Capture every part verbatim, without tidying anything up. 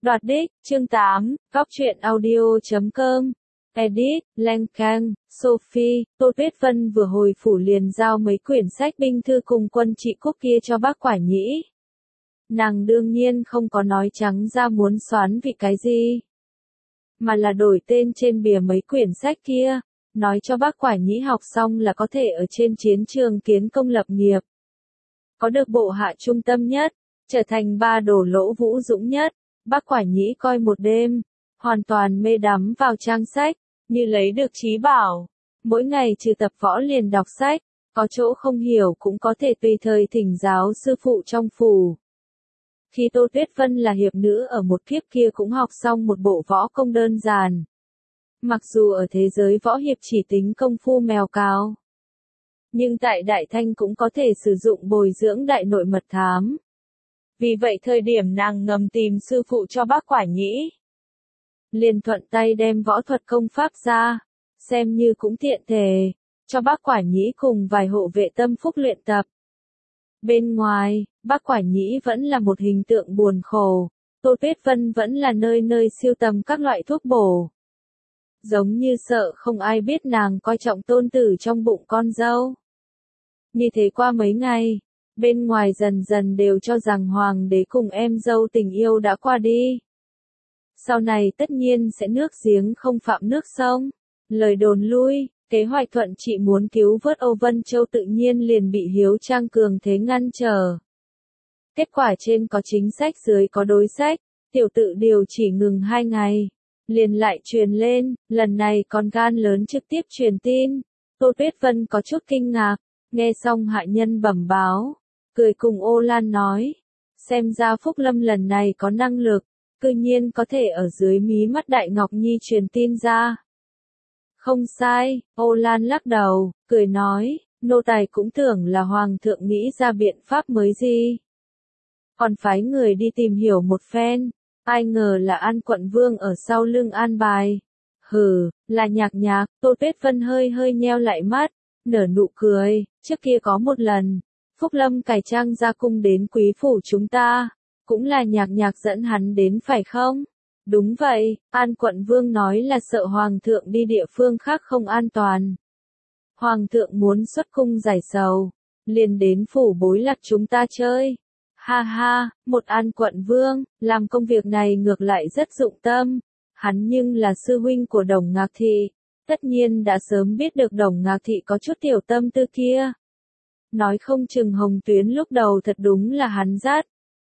Đoạt đích, chương tám, góc truyện audio chấm com. Edit, Lan Kang, Sophie, Tô Tuyết Vân vừa hồi phủ liền giao mấy quyển sách binh thư cùng quân trị quốc kia cho bác Quả Nhĩ. Nàng đương nhiên không có nói trắng ra muốn xoán vì cái gì, mà là đổi tên trên bìa mấy quyển sách kia, nói cho bác Quả Nhĩ học xong là có thể ở trên chiến trường kiến công lập nghiệp. Có được bộ hạ trung tâm nhất, trở thành ba đồ lỗ vũ dũng nhất. Bác Quả Nhĩ coi một đêm, hoàn toàn mê đắm vào trang sách, như lấy được trí bảo. Mỗi ngày trừ tập võ liền đọc sách, có chỗ không hiểu cũng có thể tùy thời thỉnh giáo sư phụ trong phủ. Khi Tô Tuyết Vân là hiệp nữ ở một kiếp kia cũng học xong một bộ võ công đơn giản. Mặc dù ở thế giới võ hiệp chỉ tính công phu mèo cào, nhưng tại Đại Thanh cũng có thể sử dụng bồi dưỡng đại nội mật thám. Vì vậy thời điểm nàng ngầm tìm sư phụ cho bác Quả Nhĩ, liền thuận tay đem võ thuật công pháp ra, xem như cũng tiện thể, cho bác Quả Nhĩ cùng vài hộ vệ tâm phúc luyện tập. Bên ngoài, bác Quả Nhĩ vẫn là một hình tượng buồn khổ, Tô Tuyết Vân vẫn là nơi nơi siêu tầm các loại thuốc bổ. Giống như sợ không ai biết nàng coi trọng tôn tử trong bụng con dâu. Như thế qua mấy ngày, bên ngoài dần dần đều cho rằng hoàng đế cùng em dâu tình yêu đã qua đi. Sau này tất nhiên sẽ nước giếng không phạm nước sông. Lời đồn lui, kế hoạch thuận trị muốn cứu vớt Âu Vân Châu tự nhiên liền bị Hiếu Trang cường thế ngăn trở. Kết quả trên có chính sách dưới có đối sách, tiểu tự điều chỉ ngừng hai ngày, liền lại truyền lên, lần này con gan lớn trực tiếp truyền tin. Tô Tuyết Vân có chút kinh ngạc, nghe xong hạ nhân bẩm báo, cười cùng Ô Lan nói, xem ra Phúc Lâm lần này có năng lực, cư nhiên có thể ở dưới mí mắt Đại Ngọc Nhi truyền tin ra. Không sai, Ô Lan lắc đầu, cười nói, nô tài cũng tưởng là Hoàng thượng nghĩ ra biện pháp mới gì. Còn phái người đi tìm hiểu một phen, ai ngờ là An Quận Vương ở sau lưng an bài. Hừ, là Nhạc Nhạc. Tô Tuyết Vân hơi hơi nheo lại mắt, nở nụ cười, trước kia có một lần, Phúc Lâm cải trang ra cung đến quý phủ chúng ta, cũng là Nhạc Nhạc dẫn hắn đến phải không? Đúng vậy, An Quận Vương nói là sợ Hoàng thượng đi địa phương khác không an toàn. Hoàng thượng muốn xuất cung giải sầu, liền đến phủ Bối Lạc chúng ta chơi. Ha ha, một An Quận Vương, làm công việc này ngược lại rất dụng tâm. Hắn nhưng là sư huynh của Đồng Ngạc Thị, tất nhiên đã sớm biết được Đồng Ngạc Thị có chút tiểu tâm tư kia. Nói không chừng Hồng Tuyến lúc đầu thật đúng là hắn dắt.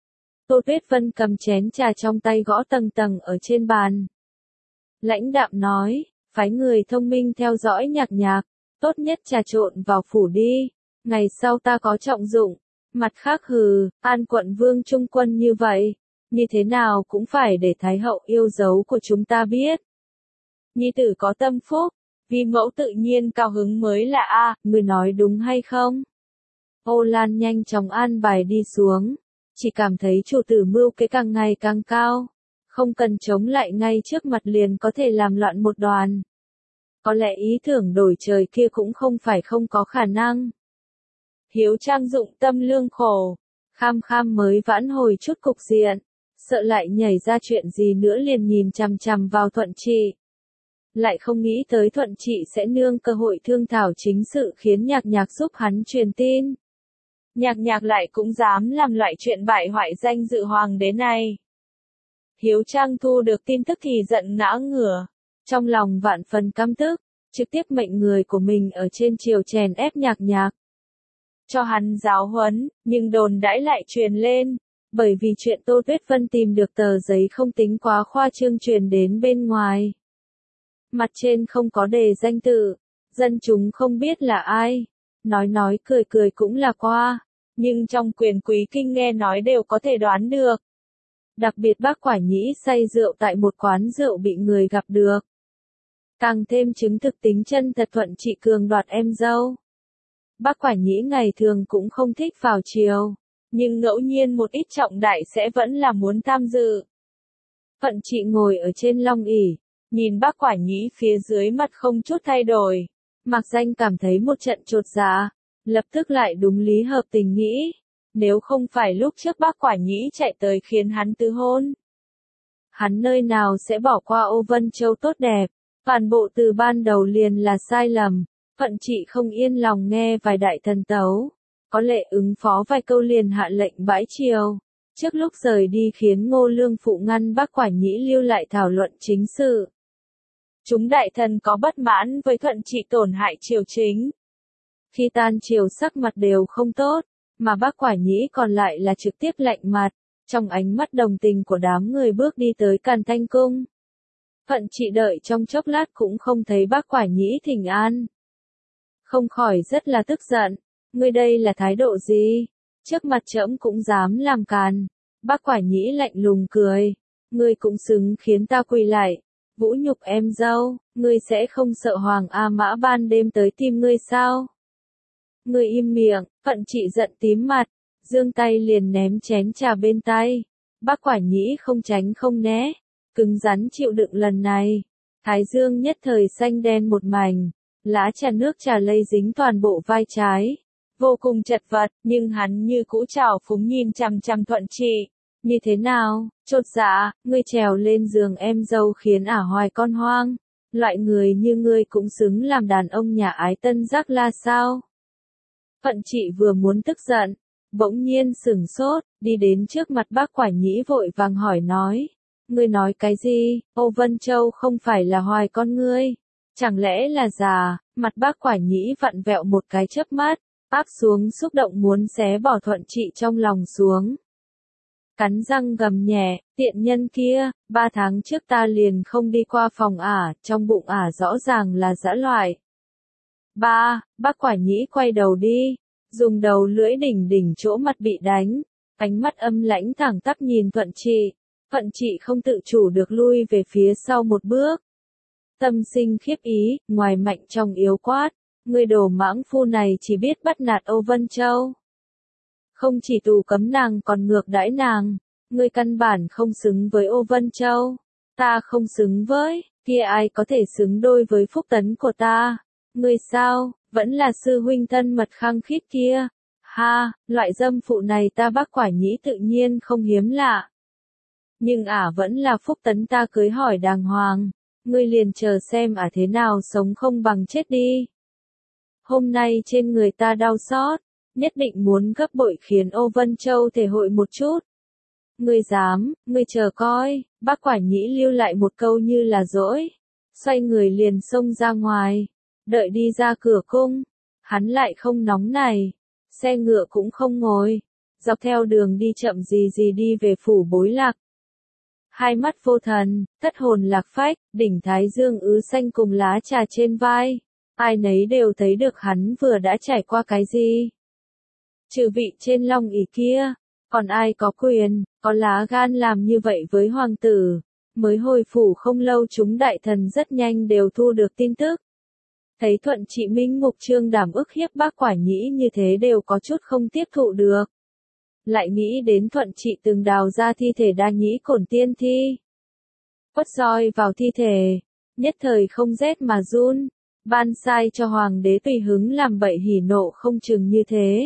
Tô Tuyết Vân cầm chén trà trong tay gõ tầng tầng ở trên bàn. Lãnh đạm nói, phái người thông minh theo dõi Nhạc Nhạc, tốt nhất trà trộn vào phủ đi, ngày sau ta có trọng dụng. Mặt khác hừ, An Quận Vương trung quân như vậy, như thế nào cũng phải để Thái hậu yêu dấu của chúng ta biết. Nhi tử có tâm phúc, vì mẫu tự nhiên cao hứng mới là a, à, người nói đúng hay không? Ô Lan nhanh chóng an bài đi xuống, chỉ cảm thấy chủ tử mưu kế càng ngày càng cao, không cần chống lại ngay trước mặt liền có thể làm loạn một đoàn. Có lẽ ý tưởng đổi trời kia cũng không phải không có khả năng. Hiếu Trang dụng tâm lương khổ, kham kham mới vãn hồi chút cục diện, sợ lại nhảy ra chuyện gì nữa liền nhìn chằm chằm vào Thuận Trị. Lại không nghĩ tới Thuận Trị sẽ nương cơ hội thương thảo chính sự khiến Nhạc Nhạc giúp hắn truyền tin. Nhạc Nhạc lại cũng dám làm loại chuyện bại hoại danh dự hoàng đế này. Hiếu Trang thu được tin tức thì giận ngã ngửa, trong lòng vạn phần căm tức, trực tiếp mệnh người của mình ở trên triều chèn ép Nhạc Nhạc. Cho hắn giáo huấn, nhưng đồn đãi lại truyền lên, bởi vì chuyện Tô Tuyết Vân tìm được tờ giấy không tính quá khoa trương truyền đến bên ngoài. Mặt trên không có đề danh tự, dân chúng không biết là ai, nói nói cười cười cũng là qua, nhưng trong quyền quý kinh nghe nói đều có thể đoán được. Đặc biệt bác Quả Nhĩ say rượu tại một quán rượu bị người gặp được. Càng thêm chứng thực tính chân thật Thuận Trị cường đoạt em dâu. Bác Quả Nhĩ ngày thường cũng không thích vào triều, nhưng ngẫu nhiên một ít trọng đại sẽ vẫn là muốn tham dự. Thuận Trị ngồi ở trên long ỷ, nhìn bác Quả Nhĩ phía dưới mặt không chút thay đổi, Mạc Danh cảm thấy một trận chột dạ, lập tức lại đúng lý hợp tình nghĩ, nếu không phải lúc trước bác Quả Nhĩ chạy tới khiến hắn từ hôn. Hắn nơi nào sẽ bỏ qua Ô Vân Châu tốt đẹp, toàn bộ từ ban đầu liền là sai lầm. Phận Trị không yên lòng nghe vài đại thần tấu, có lệ ứng phó vài câu liền hạ lệnh bãi triều. Trước lúc rời đi khiến Ngô Lương Phụ ngăn Bác Quả Nhĩ lưu lại thảo luận chính sự. Chúng đại thần có bất mãn với Thuận Trị tổn hại triều chính. Khi tan triều sắc mặt đều không tốt, mà Bác Quả Nhĩ còn lại là trực tiếp lạnh mặt, trong ánh mắt đồng tình của đám người bước đi tới Càn Thanh Cung. Phận Trị đợi trong chốc lát cũng không thấy Bác Quả Nhĩ thỉnh an. Không khỏi rất là tức giận, ngươi đây là thái độ gì? Trước mặt trẫm cũng dám làm càn. Bác Quả Nhĩ lạnh lùng cười, ngươi cũng xứng khiến ta quỳ lại, vũ nhục em dâu, ngươi sẽ không sợ Hoàng A Mã ban đêm tới tìm ngươi sao? Ngươi im miệng. Phận Trị giận tím mặt, giương tay liền ném chén trà bên tay. Bác Quả Nhĩ không tránh không né, cứng rắn chịu đựng lần này. Thái dương nhất thời xanh đen một mảnh, lá trà nước trà lây dính toàn bộ vai trái. Vô cùng chật vật, nhưng hắn như cũ trào phúng nhìn chằm chằm Thuận Trị. Như thế nào, chột dạ, ngươi trèo lên giường em dâu khiến ả hoài con hoang. Loại người như ngươi cũng xứng làm đàn ông nhà ái tân giác la sao? Phận Trị vừa muốn tức giận, bỗng nhiên sửng sốt, đi đến trước mặt Bác Quả Nhĩ vội vàng hỏi nói. Ngươi nói cái gì? Ô Vân Châu không phải là hoài con ngươi. Chẳng lẽ là già? Mặt Bác Quả Nhĩ vặn vẹo một cái chớp mắt, áp xuống xúc động muốn xé bỏ Thuận Trị trong lòng xuống. Cắn răng gầm nhẹ, tiện nhân kia, ba tháng trước ta liền không đi qua phòng ả, trong bụng ả rõ ràng là dã loại. Ba, Bác Quả Nhĩ quay đầu đi, dùng đầu lưỡi đỉnh đỉnh chỗ mặt bị đánh, ánh mắt âm lãnh thẳng tắp nhìn Thuận Trị. Thuận Trị không tự chủ được lui về phía sau một bước. Tâm sinh khiếp ý, ngoài mạnh trong yếu quát, người đồ mãng phu này chỉ biết bắt nạt Ô Vân Châu. Không chỉ tù cấm nàng còn ngược đãi nàng, ngươi căn bản không xứng với Ô Vân Châu. Ta không xứng với, kia ai có thể xứng đôi với phúc tấn của ta? Ngươi sao, vẫn là sư huynh thân mật khăng khít kia. Ha, loại dâm phụ này ta Bác Quả Nhĩ tự nhiên không hiếm lạ. Nhưng ả vẫn là phúc tấn ta cưới hỏi đàng hoàng. Ngươi liền chờ xem ả thế nào sống không bằng chết đi. Hôm nay trên người ta đau xót, nhất định muốn gấp bội khiến Ô Vân Châu thể hội một chút. Ngươi dám, ngươi chờ coi. Bác Quả Nhĩ lưu lại một câu như là dỗi, xoay người liền xông ra ngoài. Đợi đi ra cửa cung, hắn lại không nóng này, xe ngựa cũng không ngồi, dọc theo đường đi chậm gì gì đi về phủ Bối Lạc. Hai mắt vô thần, thất hồn lạc phách, đỉnh thái dương ứ xanh cùng lá trà trên vai, ai nấy đều thấy được hắn vừa đã trải qua cái gì. Trừ vị trên long ỷ kia, còn ai có quyền, có lá gan làm như vậy với hoàng tử. Mới hồi phủ không lâu chúng đại thần rất nhanh đều thu được tin tức. Thấy Thuận Trị minh ngục trương đảm ức hiếp Bác Quả Nhĩ như thế đều có chút không tiếp thụ được. Lại nghĩ đến Thuận Trị từng đào ra thi thể Đa Nhĩ Cổn tiên thi. Quất roi vào thi thể, nhất thời không rét mà run, ban sai cho hoàng đế tùy hứng làm bậy hỉ nộ không chừng như thế.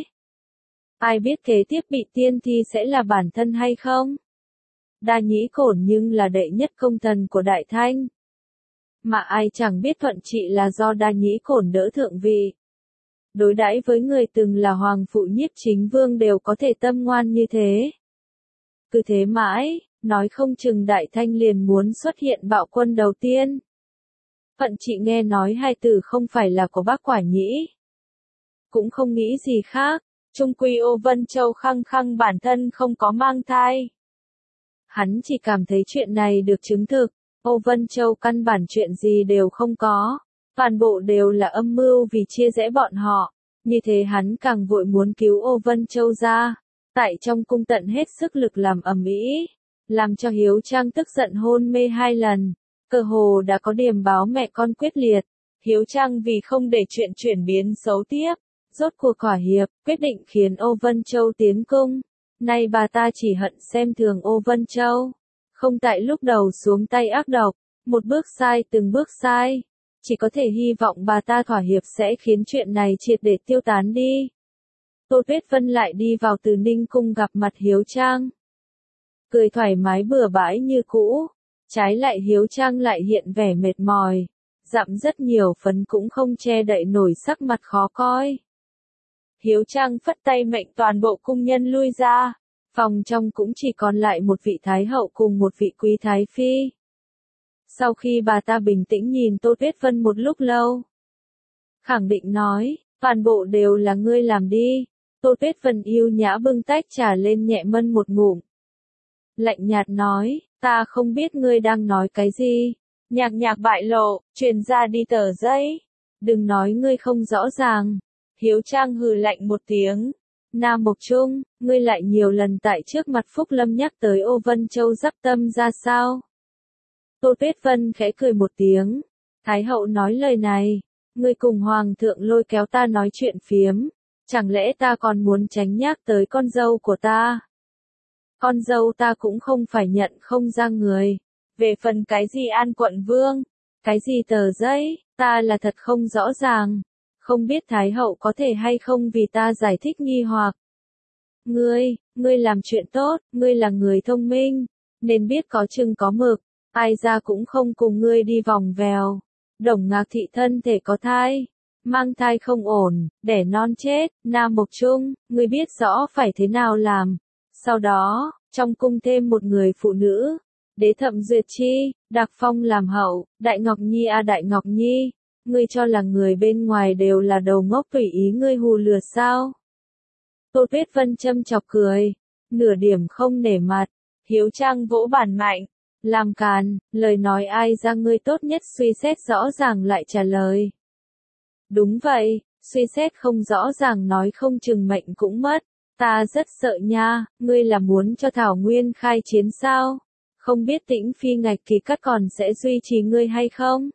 Ai biết kế tiếp bị tiên thi sẽ là bản thân hay không? Đa Nhĩ Cổn nhưng là đệ nhất công thần của Đại Thanh. Mà ai chẳng biết Thuận Trị là do Đa Nhĩ Cổn đỡ thượng vị. Đối đãi với người từng là hoàng phụ Nhiếp Chính Vương đều có thể tâm ngoan như thế. Cứ thế mãi, nói không chừng Đại Thanh liền muốn xuất hiện bạo quân đầu tiên. Phận Trị nghe nói hai từ không phải là của Bác Quả Nhĩ. Cũng không nghĩ gì khác, chung quy Ô Vân Châu khăng khăng bản thân không có mang thai. Hắn chỉ cảm thấy chuyện này được chứng thực, Ô Vân Châu căn bản chuyện gì đều không có, toàn bộ đều là âm mưu vì chia rẽ bọn họ, như thế hắn càng vội muốn cứu Ô Vân Châu ra, tại trong cung tận hết sức lực làm ầm ĩ, làm cho Hiếu Trang tức giận hôn mê hai lần, cơ hồ đã có điềm báo mẹ con quyết liệt, Hiếu Trang vì không để chuyện chuyển biến xấu tiếp, rốt cuộc thỏa hiệp, quyết định khiến Ô Vân Châu tiến cung. Nay bà ta chỉ hận xem thường Ô Vân Châu, không tại lúc đầu xuống tay ác độc, một bước sai từng bước sai, chỉ có thể hy vọng bà ta thỏa hiệp sẽ khiến chuyện này triệt để tiêu tán đi. Tô Tuyết Vân lại đi vào Từ Ninh cung gặp mặt Hiếu Trang. Cười thoải mái bừa bãi như cũ, Trái lại Hiếu Trang lại hiện vẻ mệt mỏi, dặm rất nhiều phấn cũng không che đậy nổi sắc mặt khó coi. Hiếu Trang phất tay mệnh toàn bộ cung nhân lui ra, phòng trong cũng chỉ còn lại một vị thái hậu cùng một vị quý thái phi. Sau khi bà ta bình tĩnh nhìn Tô Tuyết Vân một lúc lâu, khẳng định nói, toàn bộ đều là ngươi làm đi. Tô Tuyết Vân yêu nhã bưng tách trà lên nhẹ mân một ngụm. Lạnh nhạt nói, ta không biết ngươi đang nói cái gì. Nhạc nhạc bại lộ, truyền ra đi tờ giấy. Đừng nói ngươi không rõ ràng. Hiếu Trang hừ lạnh một tiếng. Nam Mộc Trung, ngươi lại nhiều lần tại trước mặt Phúc Lâm nhắc tới Ô Vân Châu dắp tâm ra sao? Tô Tuyết Vân khẽ cười một tiếng. Thái hậu nói lời này, ngươi cùng hoàng thượng lôi kéo ta nói chuyện phiếm. Chẳng lẽ ta còn muốn tránh nhắc tới con dâu của ta? Con dâu ta cũng không phải nhận không ra người. Về phần cái gì An quận vương, cái gì tờ giấy, ta là thật không rõ ràng. Không biết Thái hậu có thể hay không vì ta giải thích nghi hoặc. Ngươi, ngươi làm chuyện tốt, ngươi là người thông minh, nên biết có chừng có mực, ai ra cũng không cùng ngươi đi vòng vèo. Đồng Ngạc thị thân thể có thai, mang thai không ổn, đẻ non chết, Nam Mộc Trung, ngươi biết rõ phải thế nào làm. Sau đó, trong cung thêm một người phụ nữ, Đế Thậm Duyệt Chi, đặc phong làm hậu, Đại Ngọc Nhi a à Đại Ngọc Nhi, ngươi cho là người bên ngoài đều là đầu ngốc tùy ý ngươi hù lừa sao? Tô Tuyết Vân châm chọc cười, nửa điểm không nể mặt. Hiếu Trang vỗ bàn mạnh, làm càn, lời nói ai ra ngươi tốt nhất suy xét rõ ràng lại trả lời. Đúng vậy, suy xét không rõ ràng nói không chừng mệnh cũng mất. Ta rất sợ nha, ngươi là muốn cho Thảo Nguyên khai chiến sao? Không biết Tĩnh Phi ngạch kỳ cắt còn sẽ duy trì ngươi hay không?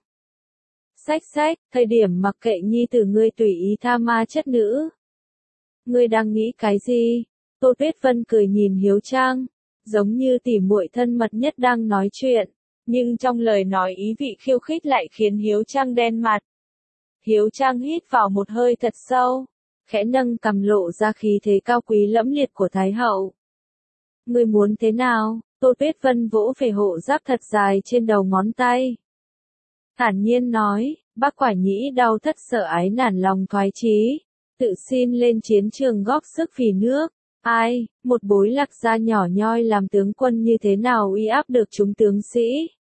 Sách sách, thời điểm mặc kệ nhi tử ngươi tùy ý tha ma chất nữ. Ngươi đang nghĩ cái gì? Tô Tuyết Vân cười nhìn Hiếu Trang, giống như tỉ muội thân mật nhất đang nói chuyện, nhưng trong lời nói ý vị khiêu khích lại khiến Hiếu Trang đen mặt. Hiếu Trang hít vào một hơi thật sâu, khẽ nâng cằm lộ ra khí thế cao quý lẫm liệt của Thái hậu. Ngươi muốn thế nào? Tô Tuyết Vân vỗ về hộ giáp thật dài trên đầu ngón tay. Thản nhiên nói, Bác Quả Nhĩ đau thất sợ ái nản lòng thoái chí, tự xin lên chiến trường góp sức vì nước. Ai, một bối lạc gia nhỏ nhoi làm tướng quân như thế nào uy áp được chúng tướng sĩ?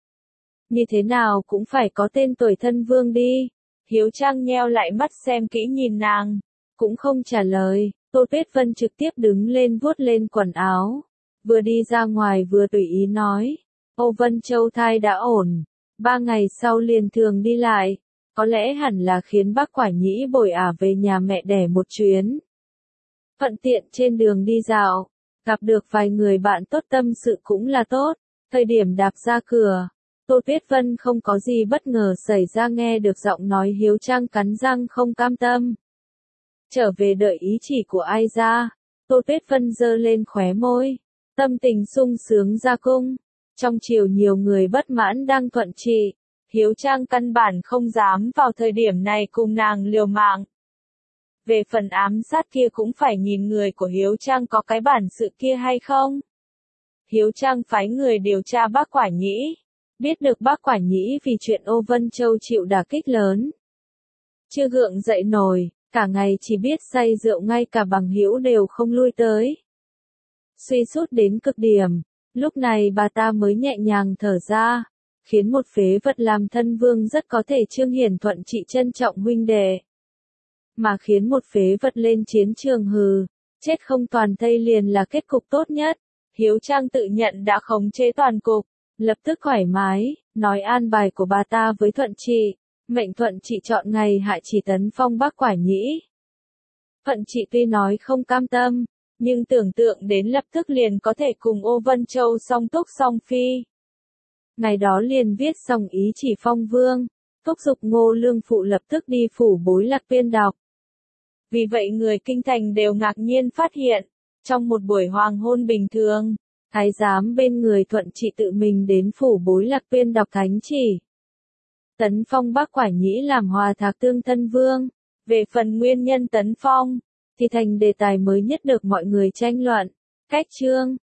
Như thế nào cũng phải có tên tuổi thân vương đi. Hiếu Trang nheo lại mắt xem kỹ nhìn nàng, cũng không trả lời. Tô Tuyết Vân trực tiếp đứng lên vuốt lên quần áo, vừa đi ra ngoài vừa tùy ý nói, Ô Vân Châu thai đã ổn, ba ngày sau liền thường đi lại, có lẽ hẳn là khiến Bác Quả Nhĩ bồi ả về nhà mẹ đẻ một chuyến. Thuận tiện trên đường đi dạo, gặp được vài người bạn tốt tâm sự cũng là tốt. Thời điểm đạp ra cửa, Tô Tuyết Vân không có gì bất ngờ xảy ra, nghe được giọng nói Hiếu Trang cắn răng không cam tâm. Trở về đợi ý chỉ của ai ra, Tô Tuyết Vân giơ lên khóe môi, tâm tình sung sướng ra cung. Trong triều nhiều người bất mãn đang thuận trị, Hiếu Trang căn bản không dám vào thời điểm này cùng nàng liều mạng. Về phần ám sát kia cũng phải nhìn người của Hiếu Trang có cái bản sự kia hay không. Hiếu Trang phái người điều tra Bác Quả Nhĩ, biết được Bác Quả Nhĩ vì chuyện Ô Vân Châu chịu đả kích lớn, chưa gượng dậy nổi, cả ngày chỉ biết say rượu, ngay cả bằng hữu đều không lui tới. Suy sút đến cực điểm, lúc này bà ta mới nhẹ nhàng thở ra, khiến một phế vật làm thân vương rất có thể trương hiển thuận trị trân trọng huynh đệ. Mà khiến một phế vật lên chiến trường hừ, chết không toàn thây liền là kết cục tốt nhất. Hiếu Trang tự nhận đã khống chế toàn cục, lập tức thoải mái, nói an bài của bà ta với Thuận Trị, mệnh Thuận Trị chọn ngày hạ chỉ tấn phong Bác Quả Nhĩ. Thuận Trị tuy nói không cam tâm, nhưng tưởng tượng đến lập tức liền có thể cùng Ô Vân Châu song túc song phi. Ngày đó liền viết xong ý chỉ phong vương, thúc giục Ngô Lương Phụ lập tức đi phủ Bối Lạc Viên đọc. Vì vậy người kinh thành đều ngạc nhiên phát hiện, trong một buổi hoàng hôn bình thường, thái giám bên người Thuận Trị tự mình đến phủ Bối Lạc Viên đọc thánh chỉ. Tấn phong Bác Quả Nhĩ làm Hòa Thạc Tương thân vương. Về phần nguyên nhân tấn phong, thì thành đề tài mới nhất được mọi người tranh luận. Cách chương